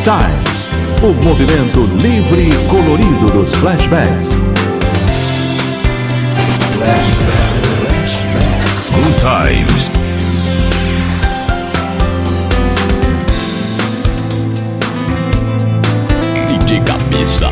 Times, o movimento livre e colorido dos flashbacks. Good Times. DJ Cabeça.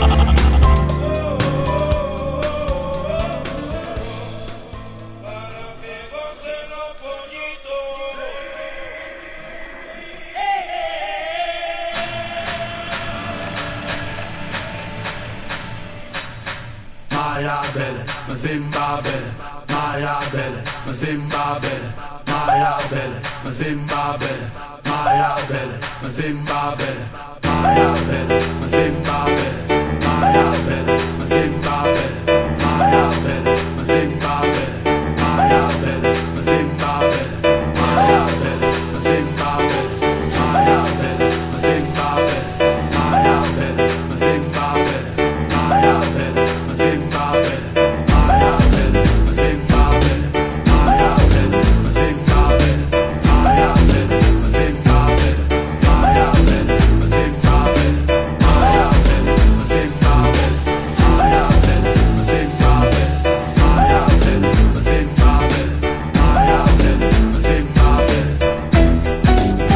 Maya Bele, Mazimba Bele, Maya Bele, Mazimba Bele, Maya Bele, Mazimba Bele, Maya Bele, Mazimba Bele, Maya Bele, Mazimba Bele, Maya Bele, Mazimba Bele, Maya Bele, Mazimba Bele, Maya Bele, Mazimba Bele, Maya Bele, Mazimba Bele, Maya Bele, Mazimba Bele, Maya Bele, Mazimba Bele, Maya Bele, Mazimba Bele, Maya Bele, Mazimba Bele, Maya Bele, Mazimba Bele, Maya Bele, Mazimba Bele, Maya Bele, Mazimba Bele, Maya Bele, Mazimba Bele, Maya Bele, Mazimba Bele, Maya Bele, Mazimba Bele, Maya Bele, Mazimba Bele.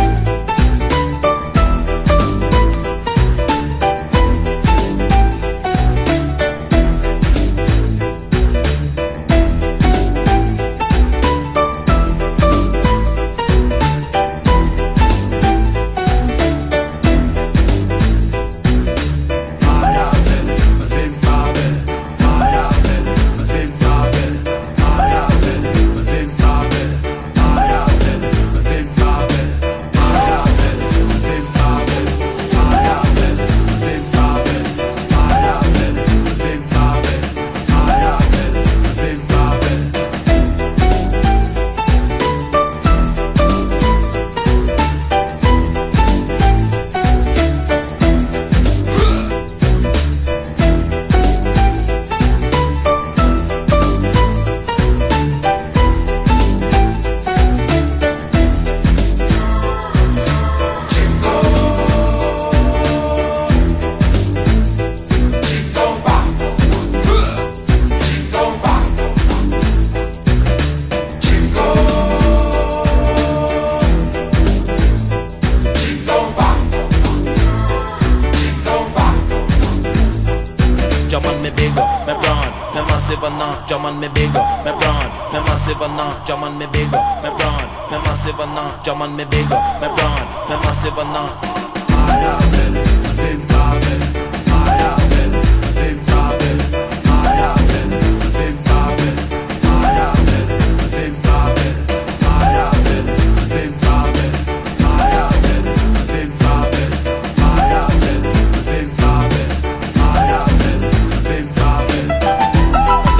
Maya Bele, Mazimba Bele, Maya Bele, Mazimba Bele, Maya Bele, Mazimba Bele, Maya Bele, Mazimba Bele, Maya Bele, Mazimba Bele, Maya Bele, Mazimba Bele, Maya Bele, Mazimba Bele, Maya Bele, Mazimba Bele. Jaman me bigger, me brown, me massive enough. Jaman me bigger, me brown, me massive enough. Jaman me bigger, me brown, me massive enough. Jaman me bigger, me brown, me massive enough. Maya Bele, Mazimba Bele, Maya Bele, Mazimba Bele, Maya Bele, Mazimba Bele, Maya Bele, Mazimba Bele, Maya Bele, Mazimba Bele, Maya Bele, Mazimba Bele, Maya Bele, Mazimba Bele, Maya Bele, Mazimba Bele.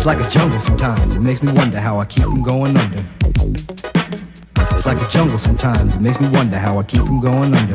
It's like a jungle sometimes, it makes me wonder how I keep from going under. It's like a jungle sometimes, it makes me wonder how I keep from going under.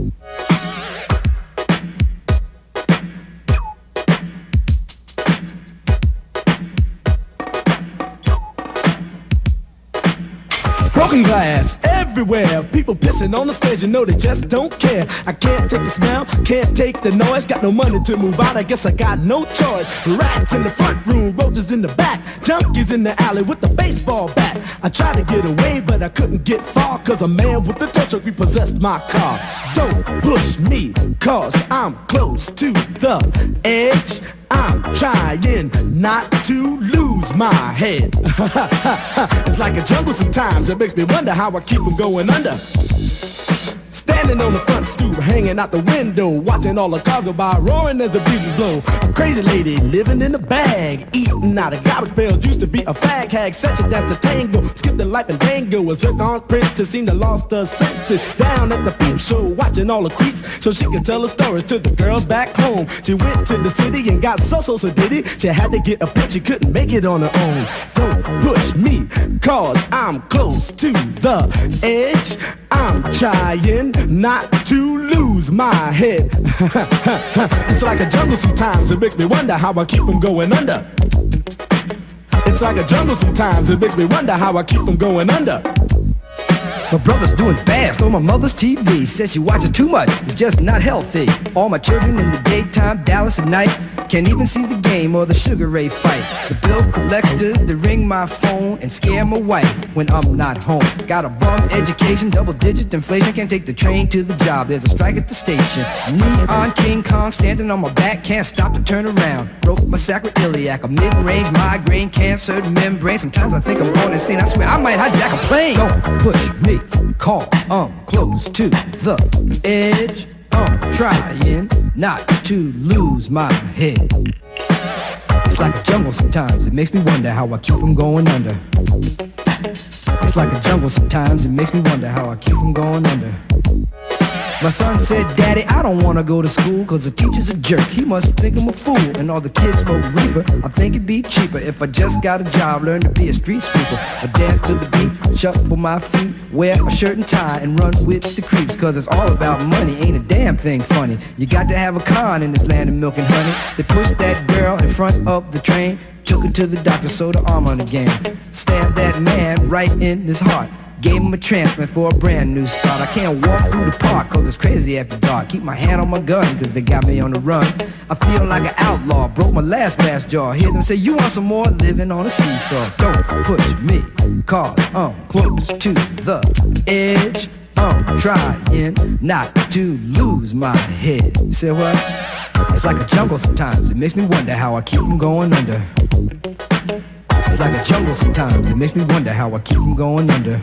Broken glass everywhere, people pissing on the stage, you know they just don't care. I can't take the smell, can't take the noise, got no money to move out, I guess I got no choice. Rats in the front room, roaches in the back, junkies in the alley with a baseball bat. I tried to get away, but I couldn't get far, cause a man with a tow truck repossessed my car. Don't push me, cause I'm close to the edge. I'm trying not to lose my head. It's like a jungle sometimes, it makes me wonder how I keep from going under. Standing on the front stoop, hanging out the window, watching all the cars go by, roaring as the breezes blow. A crazy lady living in a bag, eating out of garbage pails, used to be a fag hag, such a dance to tango, skipped the life and tango. A zircon princess seemed to lost her senses, down at the peep show, watching all the creeps, so she could tell her stories to the girls back home. She went to the city and got so did it. She had to get a pimp, she couldn't make it on her own. Don't push me, cause I'm close to the edge. I'm trying not to lose my head. It's like a jungle sometimes, it makes me wonder how I keep from going under. It's like a jungle sometimes, it makes me wonder how I keep from going under. My brother's doing bad, stole my mother's TV. Says she watches too much, it's just not healthy. All my children in the daytime, Dallas at night. Can't even see the game or the Sugar Ray fight. The bill collectors, they ring my phone and scare my wife when I'm not home. Got a bum education, double-digit inflation. Can't take the train to the job, there's a strike at the station. Neon King Kong standing on my back, can't stop to turn around. Broke my sacroiliac, a mid-range migraine, cancer membrane. Sometimes I think I'm going insane, I swear I might hijack a plane. Don't push me, call, I'm close to the edge. I'm trying not to lose my head. It's like a jungle sometimes, it makes me wonder how I keep from going under. It's like a jungle sometimes, it makes me wonder how I keep from going under. My son said, Daddy, I don't wanna go to school, cause the teacher's a jerk, he must think I'm a fool. And all the kids smoke reefer, I think it'd be cheaper if I just got a job, learn to be a street sweeper. I dance to the beat, shuffle my feet, wear a shirt and tie, and run with the creeps. Cause it's all about money, ain't a damn thing funny. You got to have a con in this land of milk and honey. They pushed that girl in front of the train, took her to the doctor, sewed her arm on again. Stabbed that man right in his heart, gave him a transplant for a brand new start. I can't walk through the park cause it's crazy after dark. Keep my hand on my gun cause they got me on the run. I feel like an outlaw, broke my last glass jaw. Hear them say, you want some more? Living on a seesaw. Don't push me, cause I'm close to the edge. I'm trying not to lose my head. You say what? It's like a jungle sometimes, it makes me wonder how I keep from going under. It's like a jungle sometimes, it makes me wonder how I keep from going under.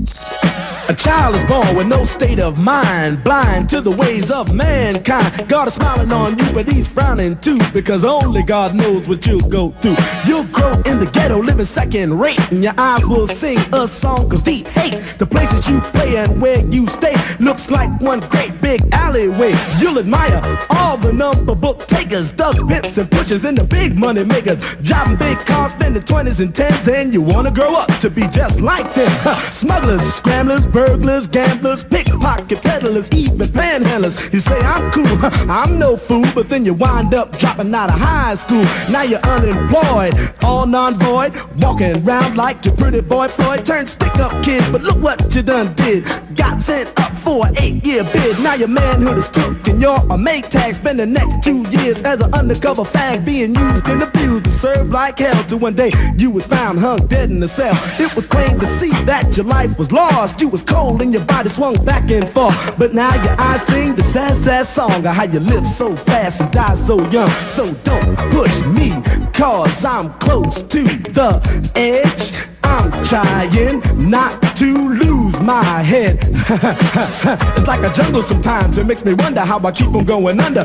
A child is born with no state of mind, blind to the ways of mankind. God is smiling on you, but he's frowning too, because only God knows what you'll go through. You'll grow in the ghetto, living second rate, and your eyes will sing a song of deep hate. The places you play and where you stay looks like one great big alleyway. You'll admire all the number book takers, thugs, pimps, and pushers, and the big money makers, driving big cars, spending 20s and 10s, and you wanna grow up to be just like them. Smugglers, scramblers, burglars, gamblers, pickpocket peddlers, even panhandlers. You say I'm cool, I'm no fool, but then you wind up dropping out of high school. Now you're unemployed, all non-void, walking around like your pretty boy Floyd. Turned stick-up kid, but look what you done did. Got sent up for an 8-year bid. Now your manhood is took and you're a Maytag. Spend the next 2 years as an undercover fag, being used and abused to serve like hell. Till one day you was found hung dead in a cell. It was plain to see that your life was lost. You was cold and your body swung back and forth, but now your eyes sing the sad, sad song of how you live so fast and die so young. So don't push me, cause I'm close to the edge. I'm trying not to lose my head. It's like a jungle sometimes, it makes me wonder how I keep from going under.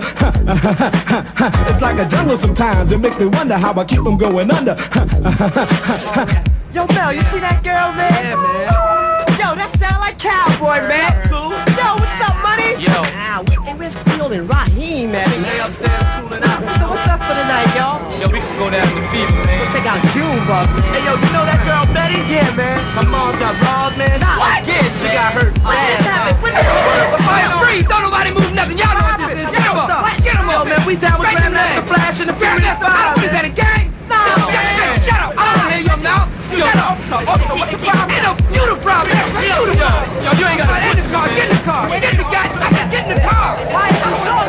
It's like a jungle sometimes, it makes me wonder how I keep from going under. Yo, Mel, you see that girl, man? Yeah, man. Yo, that sound like Cowboy, man. Cool. Yo, what's up, money? Yo. Hey, where's Field and Raheem, man? They upstairs cooling out. So what's up, out for the night, y'all? Yo, we can go down to the fever, man. We'll check out Junebug, man. Hey, yo, you know that girl Betty? Yeah, man. My mom got robbed, man. What? Yeah, she got hurt bad. Freeze! Don't nobody move nothing. Y'all know what this is. Get him up. Get him up. Yo, man, we down with Grandmaster Flash and the Furious Five. What is that, a gang? No, Shut up. I don't hear you now. Shut up. Officer, what's the problem? You the problem. You the problem. Yo, you ain't got to get in the car. Get in the car. Get in the gas. Get in the car. why is it so?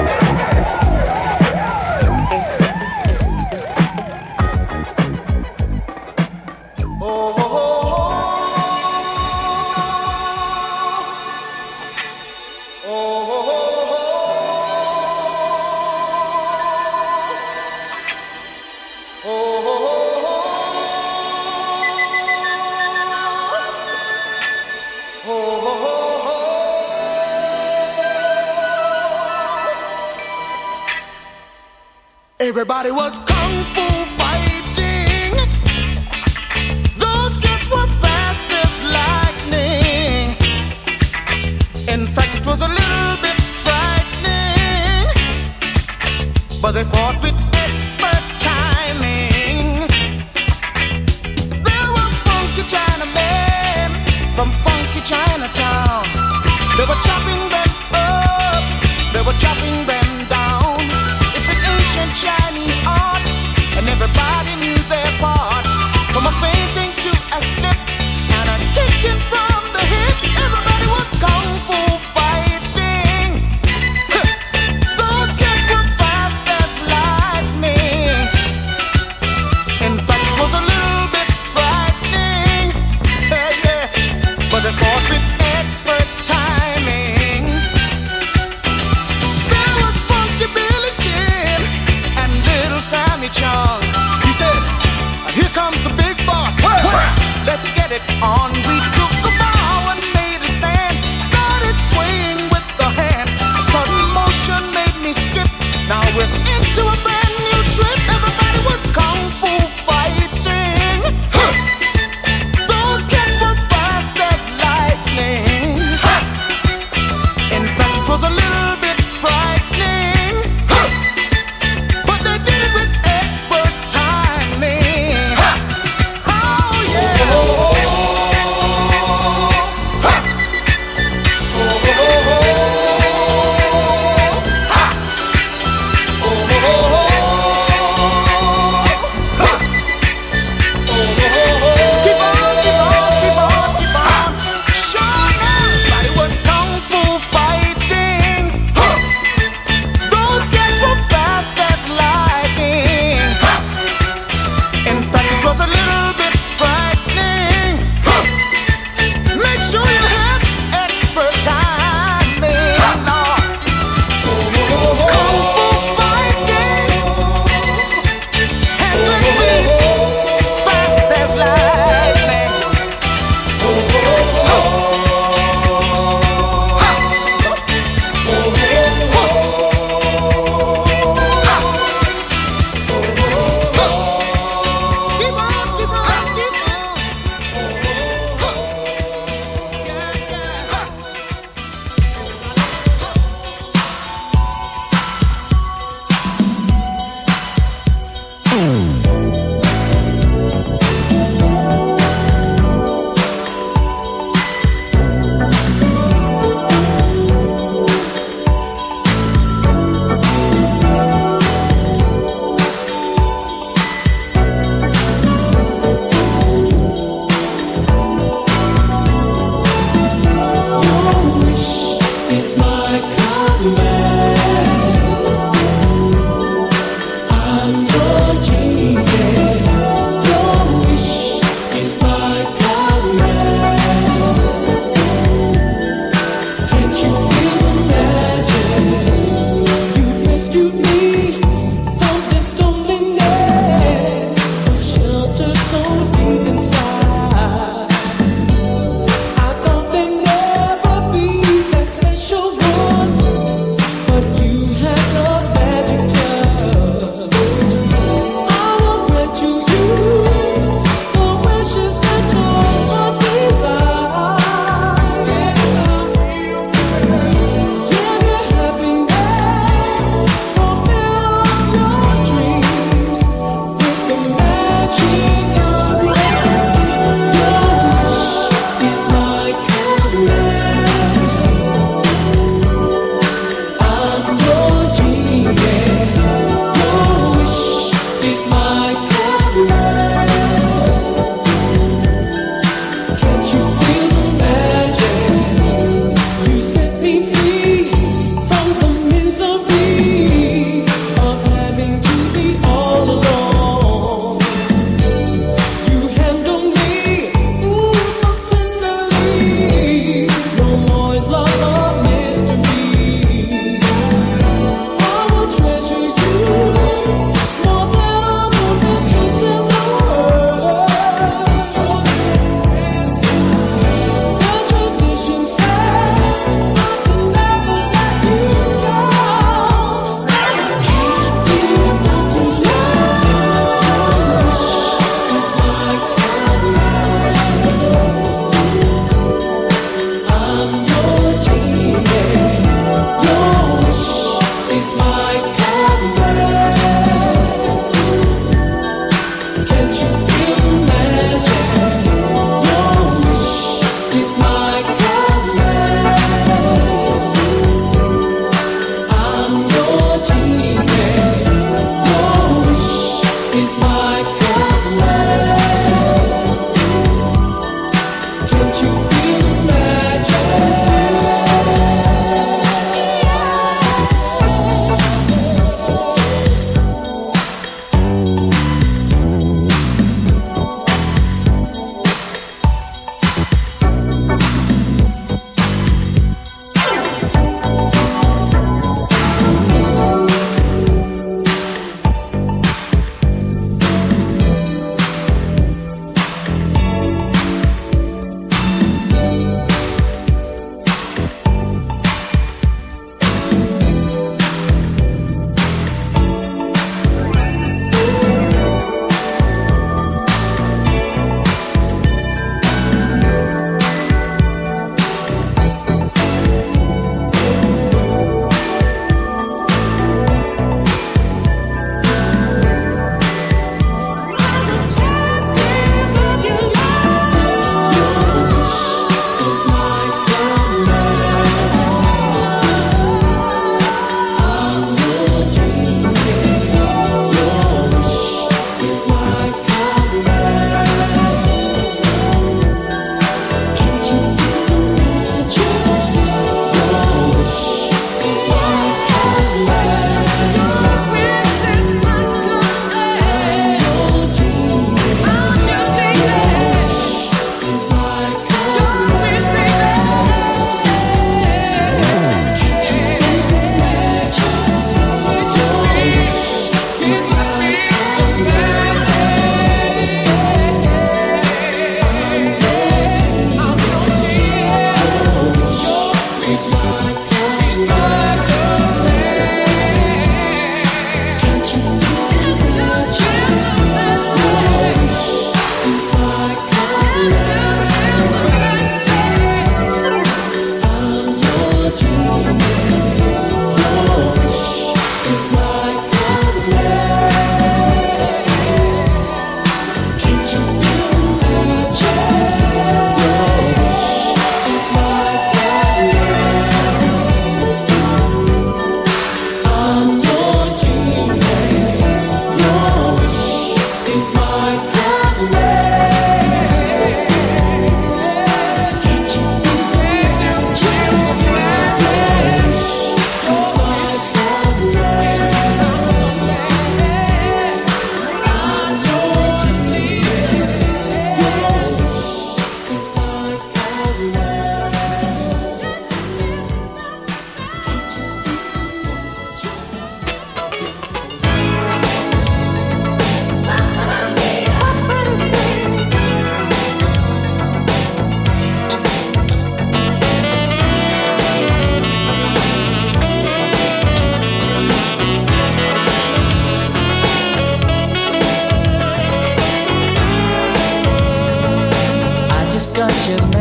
Everybody was kung fu fighting. Those kids were fast as lightning. In fact, it was a little bit frightening, but they fought with expert timing. There were funky Chinamen from funky Chinatown. They were chopping them up, they were chopping them down. It's an ancient Chinese art, and everybody knew their part. From a fainting to a slip and a kicking from the hip, everybody was kung fu fighting. Those kids were fast as lightning. In fact, it was a little bit frightening, yeah, but they fought with expert timing. There was Funky Billy Chin and Little Sammy Chung. He said, "Here comes the big boss. Let's get it on." We took a bow and made a stand. Started swaying with the hand. A sudden motion made me skip. Now we're into a brand new trip. Everybody was kung fu fighting. Those kids were fast as lightning. In fact, it was a little bit frightening, but they did it with expert timing. Oh yeah. Keep on, keep on, keep on, keep on. Sure, everybody was kung fu fighting. Those kids were fast as lightning. In fact, it was a little bit frightening. Make sure you have expert timing. Kung fu fighting. Hands and feet, fast as lightning. Keep on, keep on, keep on. Yeah, yeah.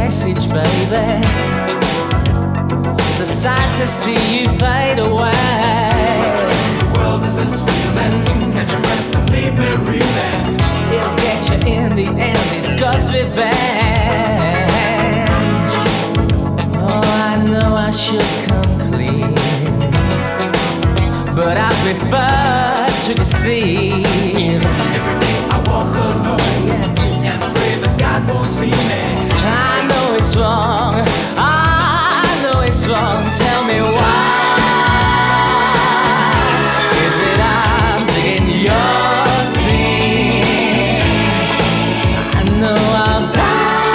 message, baby. It's a sight to see you fade away. The world is this feeling. Catch your breath and leave me reeling. It'll get you in the end, it's God's revenge. Oh, I know I should come clean, but I prefer to deceive. Every day I walk alone, yeah, and pray that God won't see me. I know it's wrong, I know it's wrong. Tell me why. Is it I'm digging your sin? I know I'll die.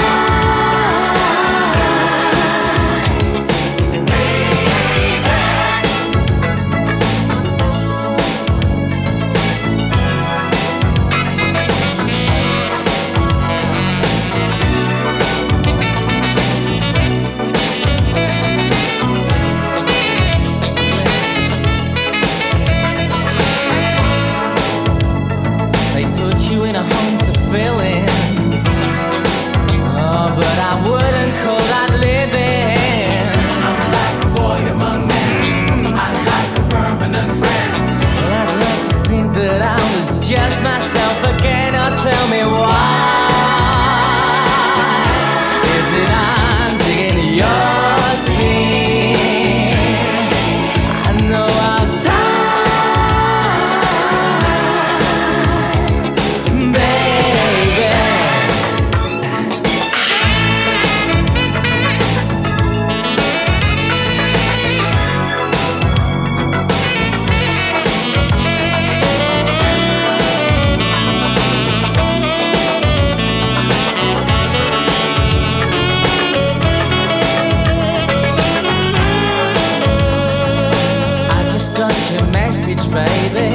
In a home to fill in. Oh, but I wouldn't call that living. I'm like a boy among men. I'm like a permanent friend. Well, I'd like to think that I was just myself again. Oh, tell me why. Is it I'm digging your sin? I know I'll die. Baby,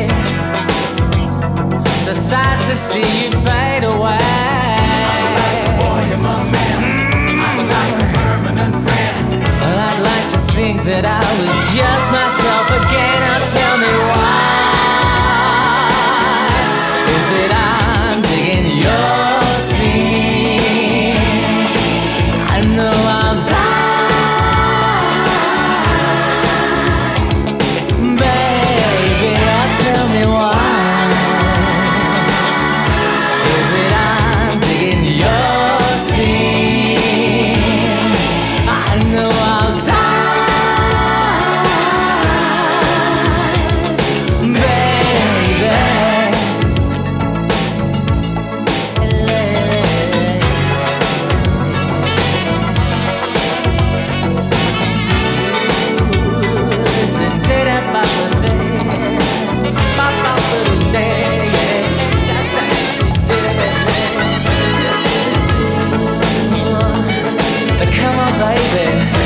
so sad to see you fade away. I'm like a boy among men. I'm like a permanent friend. Well, I'd like to think that I was just myself again. Now tell me why. Is it I'm digging your sin? I know I'll die. Tell me why. Is it I'm digging your sin? I know I'll die, baby. Come on, baby.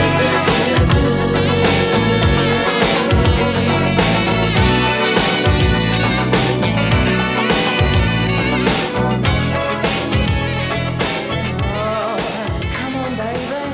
Come on, baby.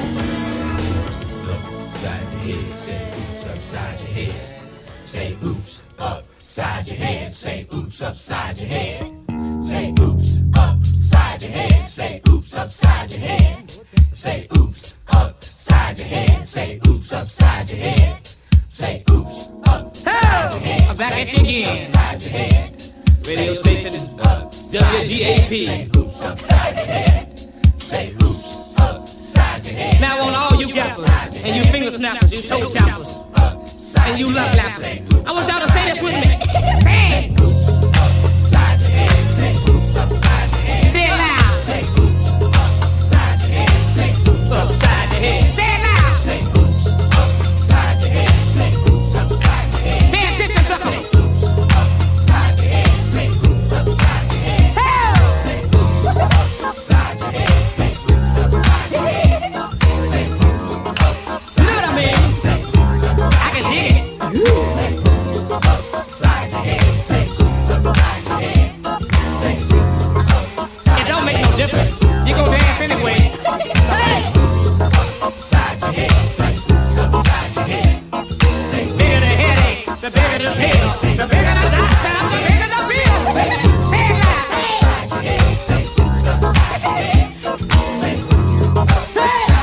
Upside your head, say oops upside your head. Say oops upside your head. Say oops upside your head. Say oops upside your head. Say oops upside your head. Say oops upside your head. Say oops upside your head. Say oops upside your head. I'm back at you again. Upside your head. Radio station is WGAP. Say oops upside your head. Say oops upside your head. Now on all you gappers and you finger snappers, you toe tappers, and you love lappers, I want y'all to say this with me. Say it. Upside your head. Say oops upside your head. Say it loud. Say oops upside your head. Say oops Upside your head. Say it loud. Say oops upside your head. Say oops upside your head. Pay attention, sucker. Say oops upside your head. Say oops upside your head. Say oops upside your head. Say oops upside your head. Say oops upside You know what I mean? Say oops upside I can dig it. Say oops upside your head. Say oops upside your head. Say oops upside. It don't make no difference. You gon' dance anyway. Hey! Upside your head. Say oops upside your head. Say Bigger the headache, the bigger the pill. The bigger the doctor, the bigger the bill. Say it loud. upside your head. Say oops upside your head. Say oops upside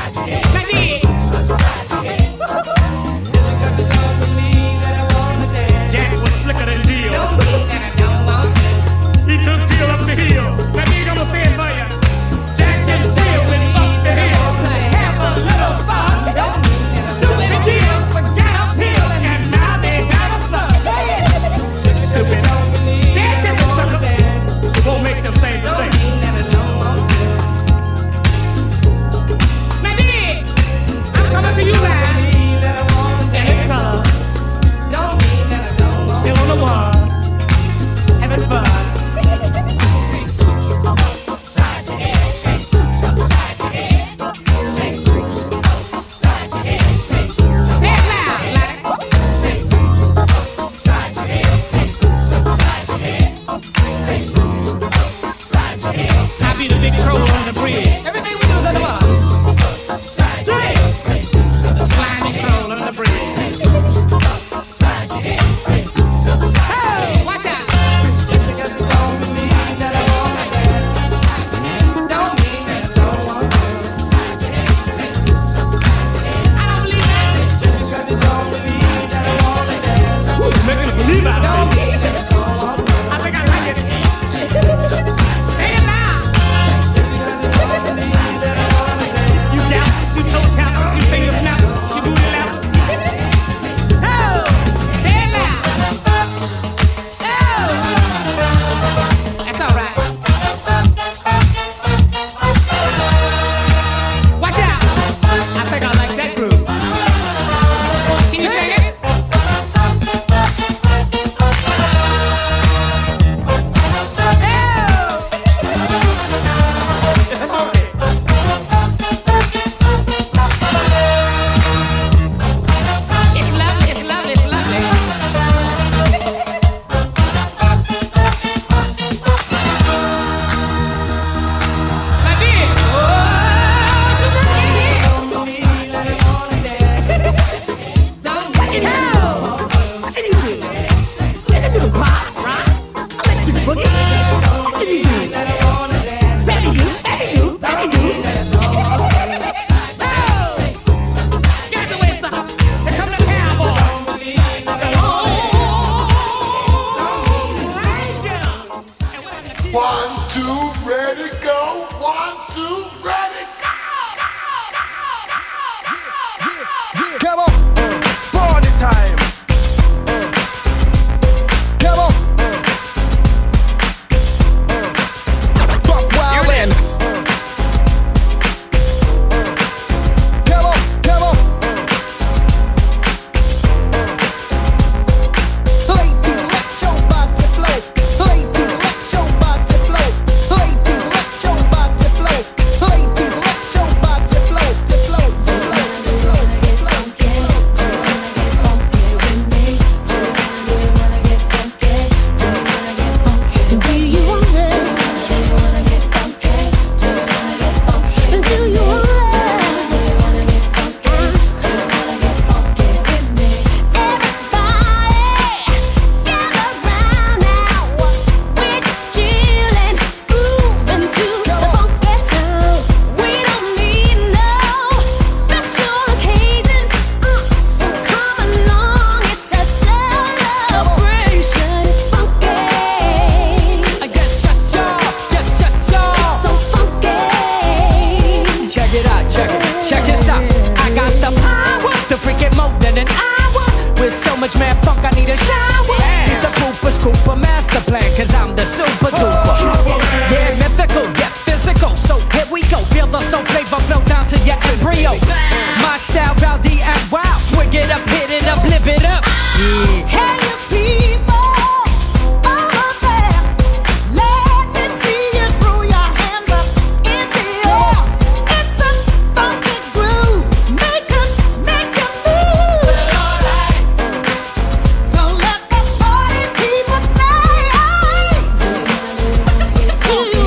man funk, I need a shower. Need the pooper scooper master plan, cause I'm the super duper. Yeah, mythical, yeah, physical. So here we go, feel the soul flavor flow down to your embryo. My style, rowdy and wild. Swig it up, hit it up, live it up. Yeah. Hey, you people over there, let me see you throw your hands up in the air. It's a funky groove, make us move. Alright. So let the party people say, hey, do you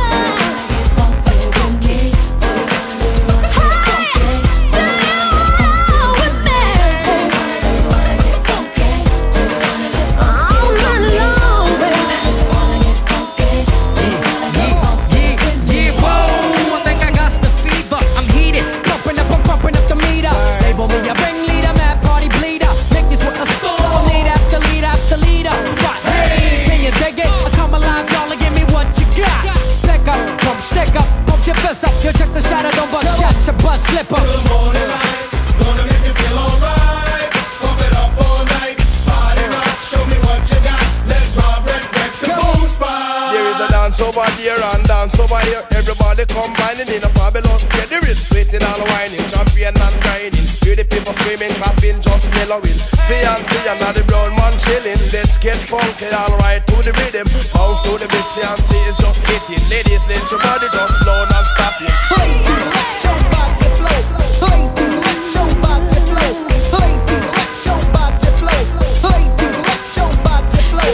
you check the shadow, don't buck shots, a bus slipper. Good morning light, gonna make you feel alright. Pump it up all night, party rock, show me what you got. Let's wreck the boom spot. There is a dance over there and dance over here. Everybody combining in a fabulous way. There is sweating and whining, champion and grinding. Hear the people screaming, clapping, just mellowing. See and the brown man chilling. Let's get funky, alright, to the rhythm. Bounce to the beat, see and see it's just hitting. Ladies, let your body just flow non-stopping. ladies, let your body flow. Ladies, let your body flow. Ladies, let your body flow. Ladies, let your body flow.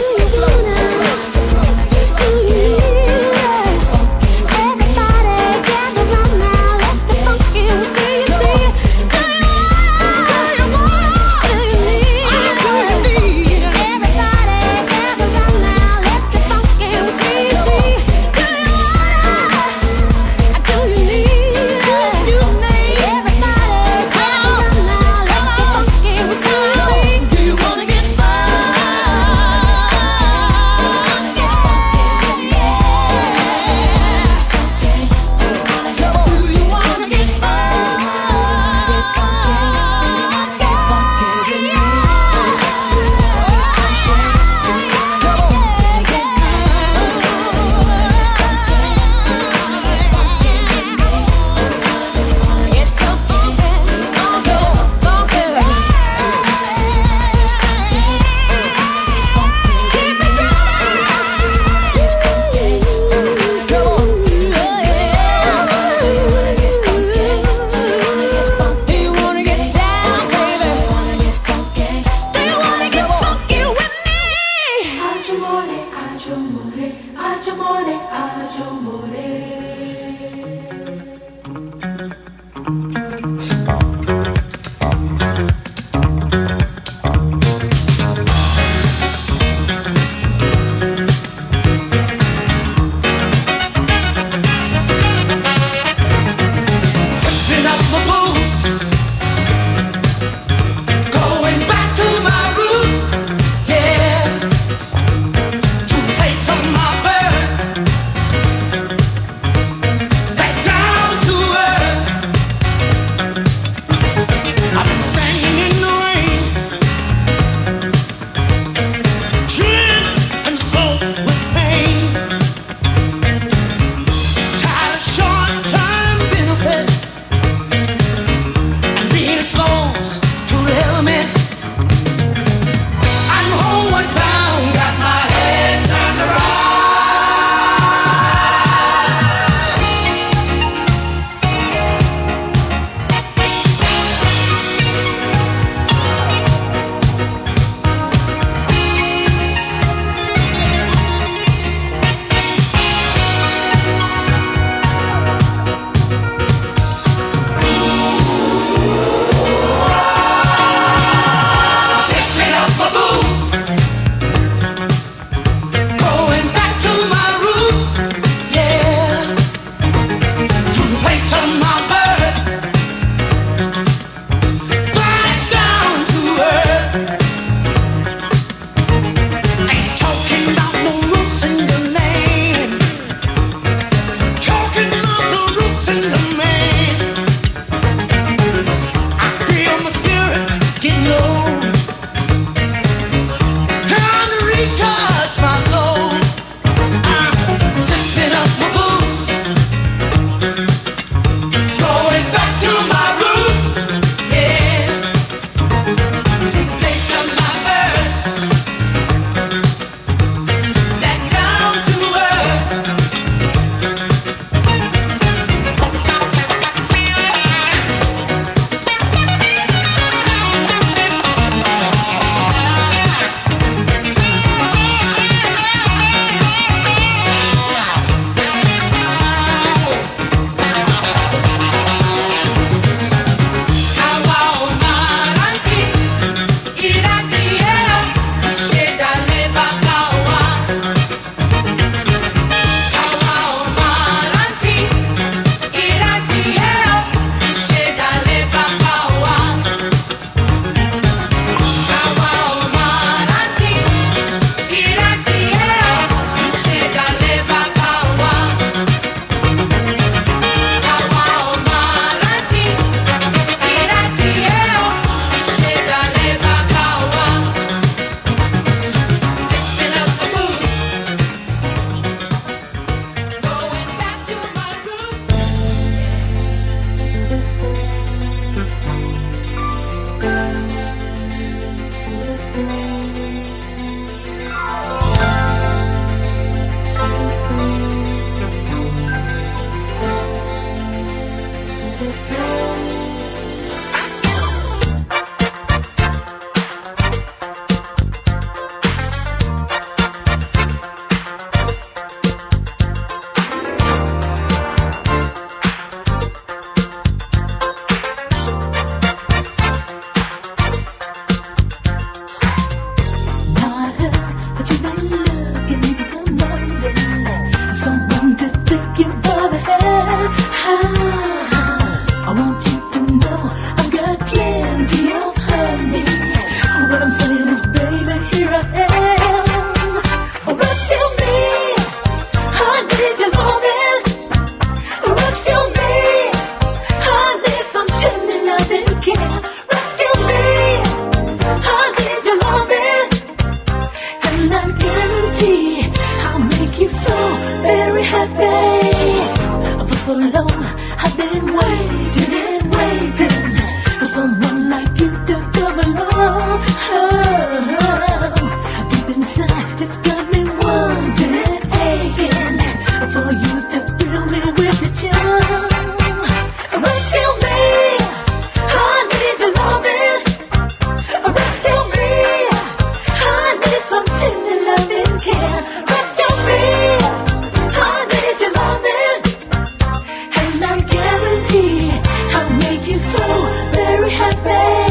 so long. I've been waiting and waiting for someone like you to come along. Deep inside, it's got me wanting and aching for you to fill me with your charm. Rescue me, I need your loving. Rescue me, I need some tender loving care. Rescue me, I need your loving, and I guarantee I'll make you so very happy.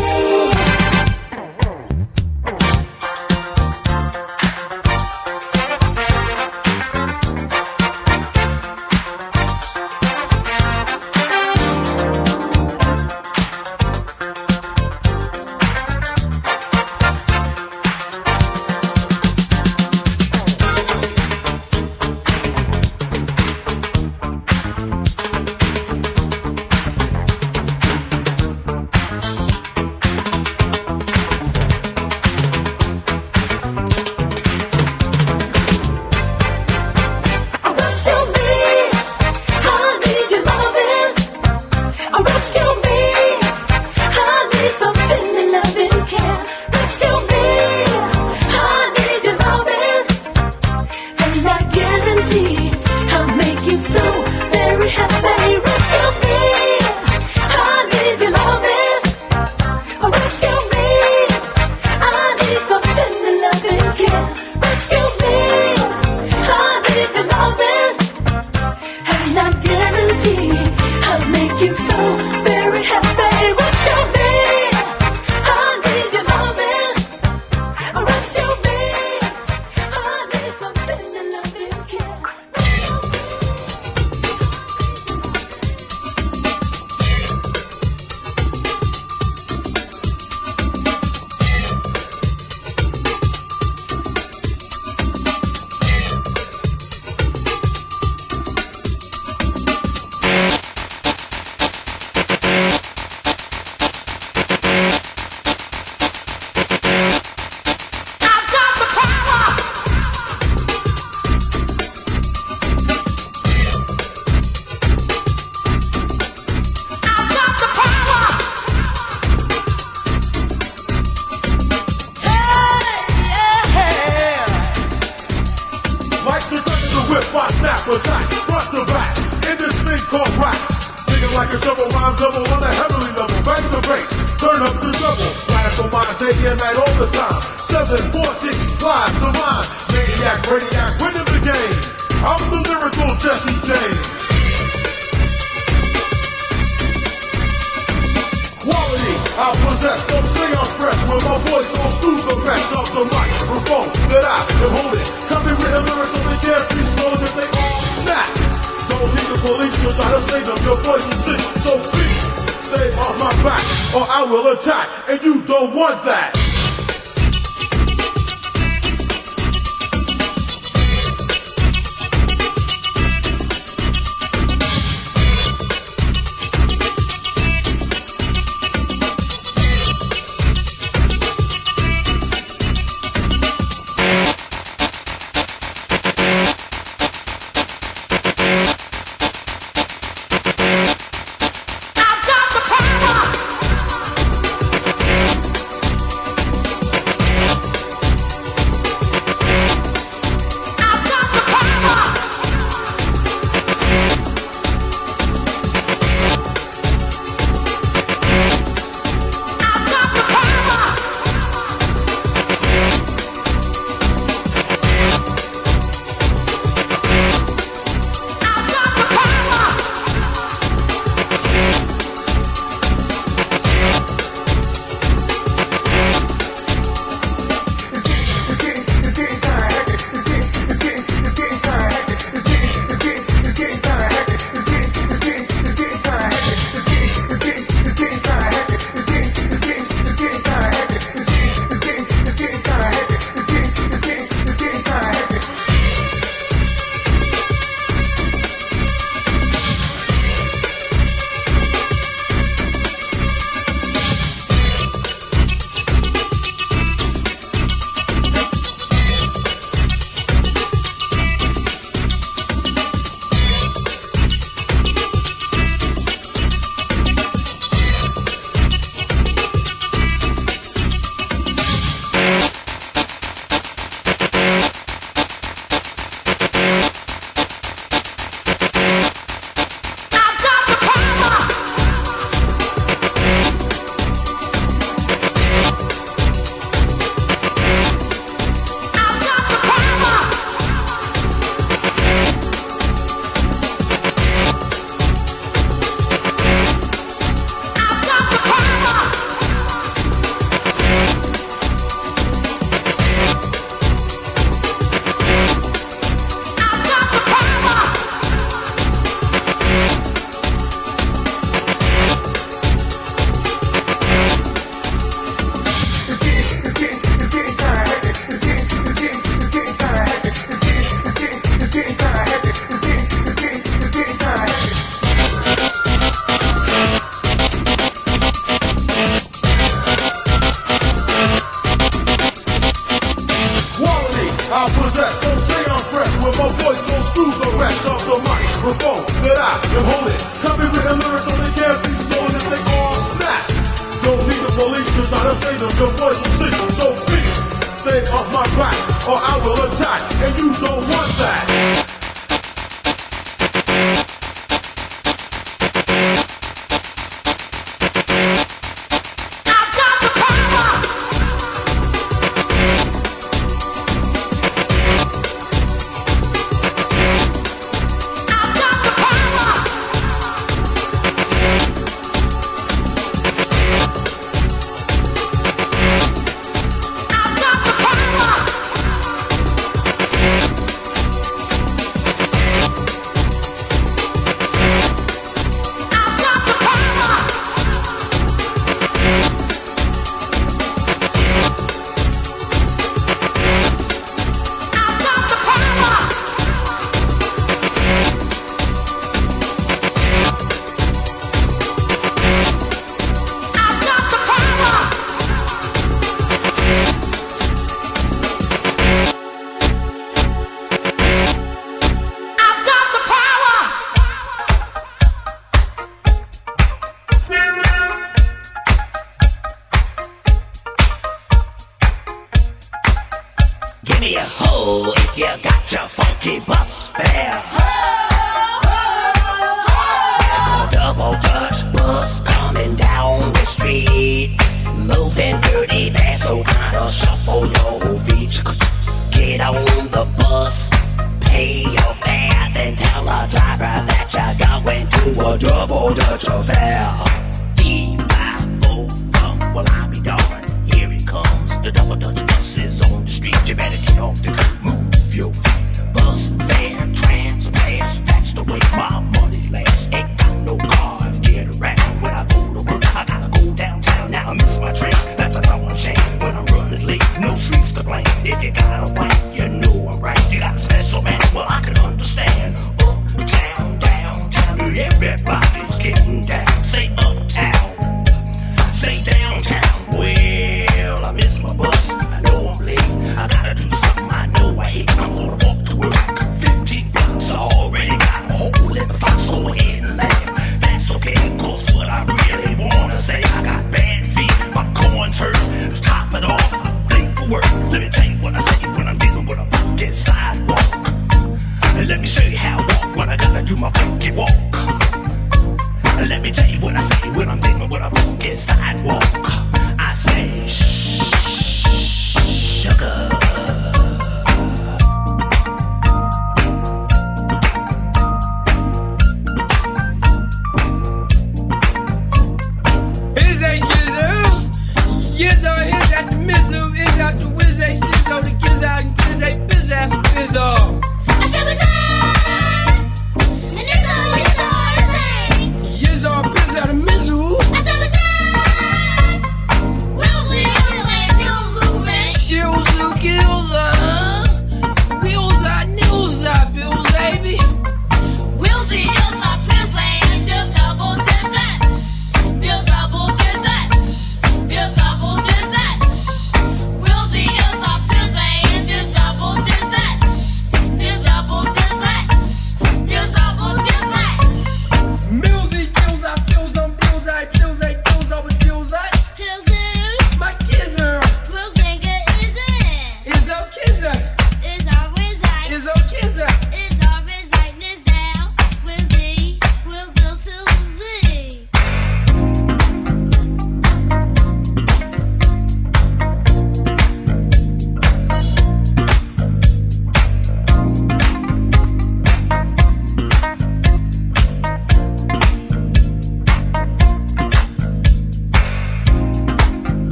Top it off, I think the word. Let me tell you what I say when I'm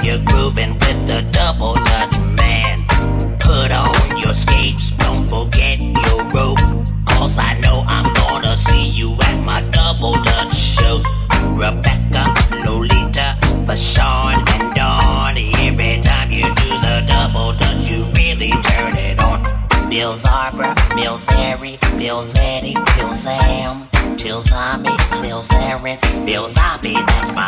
you're grooving with the double dutch man. Put on your skates, don't forget your rope. Cause I know I'm gonna see you at my double dutch show. Rebecca, Lolita, Fashawn, and Dawn. Every time you do the double dutch, you really turn it on. Bill Zarbra, Bill Zary, Bill Zeddy, Bill Sam, Till Zombie, Bill Zarens, Bill Zombie, that's my